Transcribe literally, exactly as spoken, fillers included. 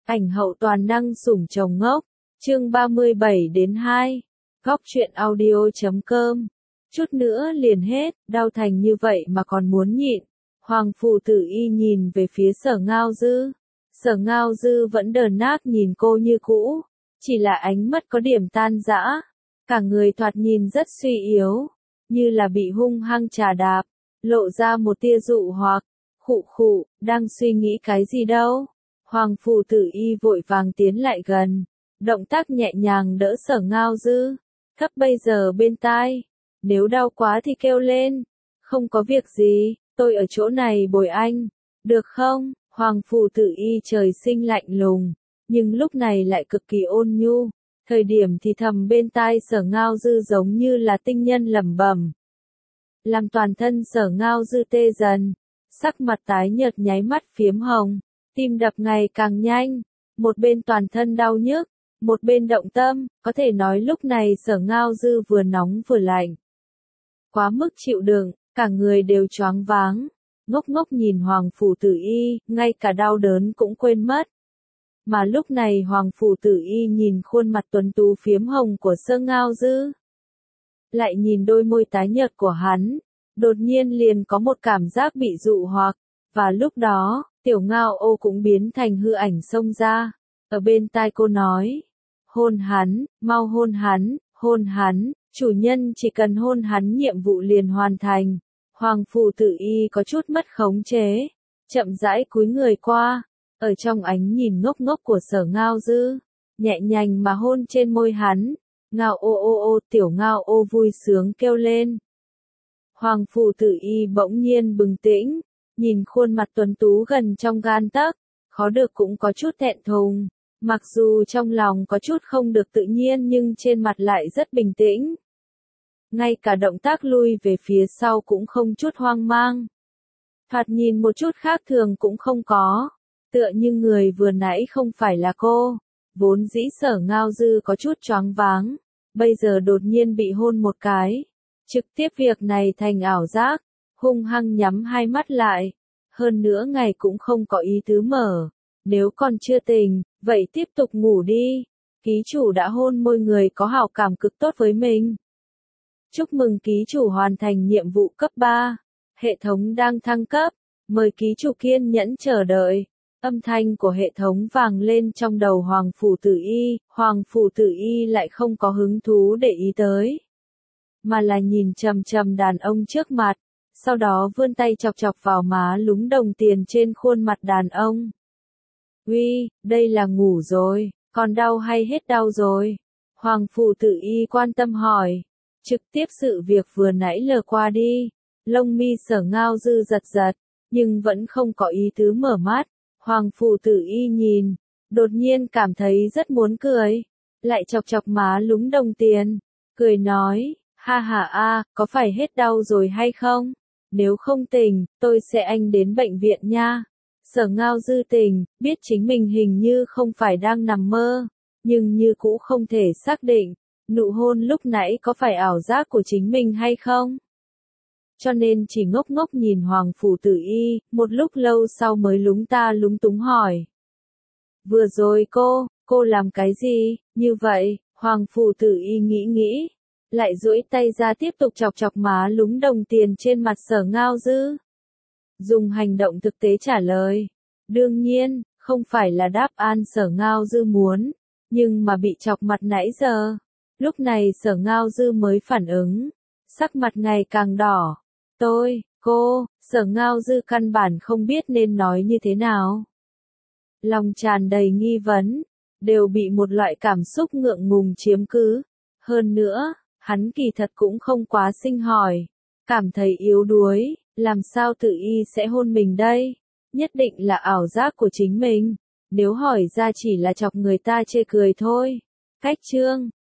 Ảnh hậu toàn năng sủng chồng ngốc, chương ba mươi bảy đến hai, góc truyện audio chấm com. Chút nữa liền hết, đau thành như vậy mà còn muốn nhịn. Hoàng phủ tử y nhìn về phía Sở Ngao Dư. Sở Ngao Dư vẫn đờ nác nhìn cô như cũ, chỉ là ánh mắt có điểm tan rã, cả người thoạt nhìn rất suy yếu, như là bị hung hăng trà đạp, lộ ra một tia dụ hoặc. Khụ khụ, đang suy nghĩ cái gì đâu? Hoàng phủ tử y vội vàng tiến lại gần, động tác nhẹ nhàng đỡ Sở Ngao Dư, cấp bây giờ bên tai, nếu đau quá thì kêu lên, không có việc gì, tôi ở chỗ này bồi anh, được không? Hoàng phủ tử y trời sinh lạnh lùng, nhưng lúc này lại cực kỳ ôn nhu, thời điểm thì thầm bên tai Sở Ngao Dư giống như là tinh nhân lẩm bẩm, làm toàn thân Sở Ngao Dư tê dần, sắc mặt tái nhợt nháy mắt phiếm hồng, tim đập ngày càng nhanh, một bên toàn thân đau nhức, một bên động tâm, có thể nói lúc này Sở Ngao Dư vừa nóng vừa lạnh. Quá mức chịu đựng, cả người đều choáng váng, ngốc ngốc nhìn Hoàng phủ tử y, ngay cả đau đớn cũng quên mất. Mà lúc này Hoàng phủ tử y nhìn khuôn mặt tuấn tú phiếm hồng của Sở Ngao Dư, lại nhìn đôi môi tái nhợt của hắn, đột nhiên liền có một cảm giác bị dụ hoặc, và lúc đó, Tiểu Ngao Ô cũng biến thành hư ảnh xông ra, ở bên tai cô nói, hôn hắn, mau hôn hắn, hôn hắn, chủ nhân chỉ cần hôn hắn nhiệm vụ liền hoàn thành. Hoàng phủ tử y có chút mất khống chế, chậm rãi cúi người qua, ở trong ánh nhìn ngốc ngốc của Sở Ngao Dư, nhẹ nhàng mà hôn trên môi hắn. Ngao ô ô ô, Tiểu Ngao Ô vui sướng kêu lên. Hoàng phủ tử y bỗng nhiên bừng tĩnh, nhìn khuôn mặt tuấn tú gần trong gan tấc, khó được cũng có chút thẹn thùng, mặc dù trong lòng có chút không được tự nhiên nhưng trên mặt lại rất bình tĩnh. Ngay cả động tác lui về phía sau cũng không chút hoang mang. Thoạt nhìn một chút khác thường cũng không có, tựa như người vừa nãy không phải là cô. Vốn dĩ Sở Ngao Dư có chút choáng váng, bây giờ đột nhiên bị hôn một cái, trực tiếp việc này thành ảo giác, hung hăng nhắm hai mắt lại, hơn nữa ngày cũng không có ý tứ mở, nếu còn chưa tỉnh, vậy tiếp tục ngủ đi, ký chủ đã hôn môi người có hảo cảm cực tốt với mình. Chúc mừng ký chủ hoàn thành nhiệm vụ cấp ba, hệ thống đang thăng cấp, mời ký chủ kiên nhẫn chờ đợi. Âm thanh của hệ thống vang lên trong đầu Hoàng phủ tử y, Hoàng phủ tử y lại không có hứng thú để ý tới, mà là nhìn chằm chằm đàn ông trước mặt, sau đó vươn tay chọc chọc vào má lúm đồng tiền trên khuôn mặt đàn ông. Uy, đây là ngủ rồi, còn đau hay hết đau rồi? Hoàng phủ tử y quan tâm hỏi, trực tiếp sự việc vừa nãy lờ qua đi, lông mi Sở Ngao Dư giật giật, nhưng vẫn không có ý tứ mở mắt. Hoàng phủ tử y nhìn, đột nhiên cảm thấy rất muốn cười, lại chọc chọc má lúm đồng tiền, cười nói, ha ha a, có phải hết đau rồi hay không? Nếu không tỉnh, tôi sẽ anh đến bệnh viện nha. Sở Ngao Dư tỉnh, biết chính mình hình như không phải đang nằm mơ, nhưng như cũ không thể xác định, nụ hôn lúc nãy có phải ảo giác của chính mình hay không? Cho nên chỉ ngốc ngốc nhìn Hoàng phủ tử y, một lúc lâu sau mới lúng ta lúng túng hỏi. Vừa rồi cô, cô làm cái gì, như vậy, Hoàng phủ tử y nghĩ nghĩ, lại duỗi tay ra tiếp tục chọc chọc má lúm đồng tiền trên mặt Sở Ngao Dư. Dùng hành động thực tế trả lời, đương nhiên, không phải là đáp án Sở Ngao Dư muốn, nhưng mà bị chọc mặt nãy giờ. Lúc này Sở Ngao Dư mới phản ứng, sắc mặt ngày càng đỏ. Tôi, cô, Sở Ngao Dư căn bản không biết nên nói như thế nào. Lòng tràn đầy nghi vấn, đều bị một loại cảm xúc ngượng ngùng chiếm cứ. Hơn nữa, hắn kỳ thật cũng không quá sinh hỏi, cảm thấy yếu đuối, làm sao tự y sẽ hôn mình đây? Nhất định là ảo giác của chính mình, nếu hỏi ra chỉ là chọc người ta chê cười thôi. Cách chương